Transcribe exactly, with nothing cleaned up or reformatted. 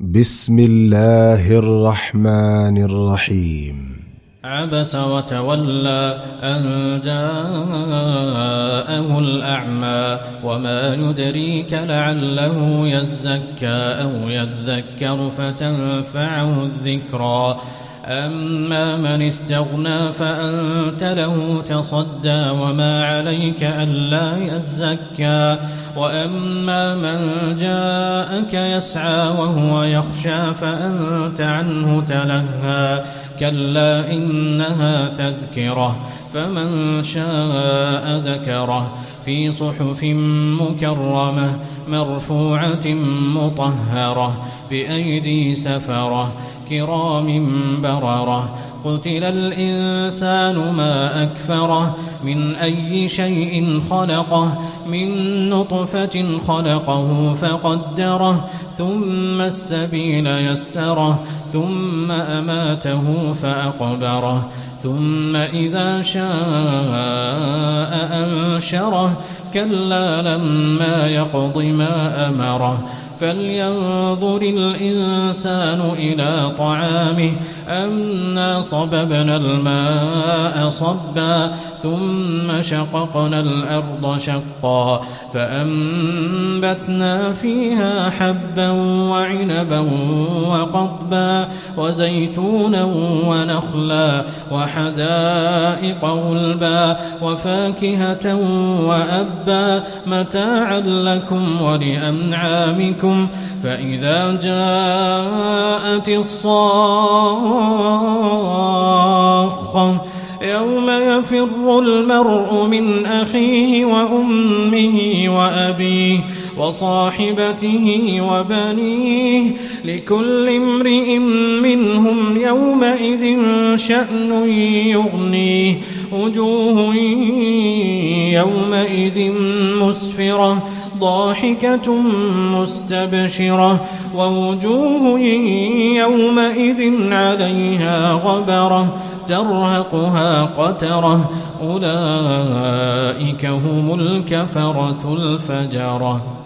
بسم الله الرحمن الرحيم. عبس وتولى أن جاءه الأعمى وما يدريك لعله يزكى أو يذكر فتنفعه الذكرى. أما من استغنى فأنت له تصدى وما عليك ألا يزكى. وأما من جاءك يسعى وهو يخشى فأنت عنه تلهى. كلا إنها تذكرة فمن شاء ذكره في صحف مكرمة مرفوعة مطهرة بأيدي سفرة كرام بررة. قتل الإنسان ما أكفره من أي شيء خلقه من نطفة خلقه فقدره ثم السبيل يسره ثم أماته فأقبره ثم إذا شاء أنشره. كلا لما يقض ما أمره. فلينظر الإنسان إلى طعامه أنا صببنا الماء صبا ثم شققنا الأرض شقا فأنبتنا فيها حبا وعنبا وقضبا وزيتونا ونخلا وحدائق غلبا وفاكهة وأبا متاعا لكم ولأنعامكم. فإذا جاءت الصاخة يوم يفر المرء من أخيه وأمه وأبيه وصاحبته وبنيه لكل امرئ منهم يومئذ شأن يغنيه. وجوه يومئذ مسفرة ضاحكة مستبشرة ووجوه يومئذ عليها غبرة ترهقها قترة. أولئك هم الكفرة الفجرة.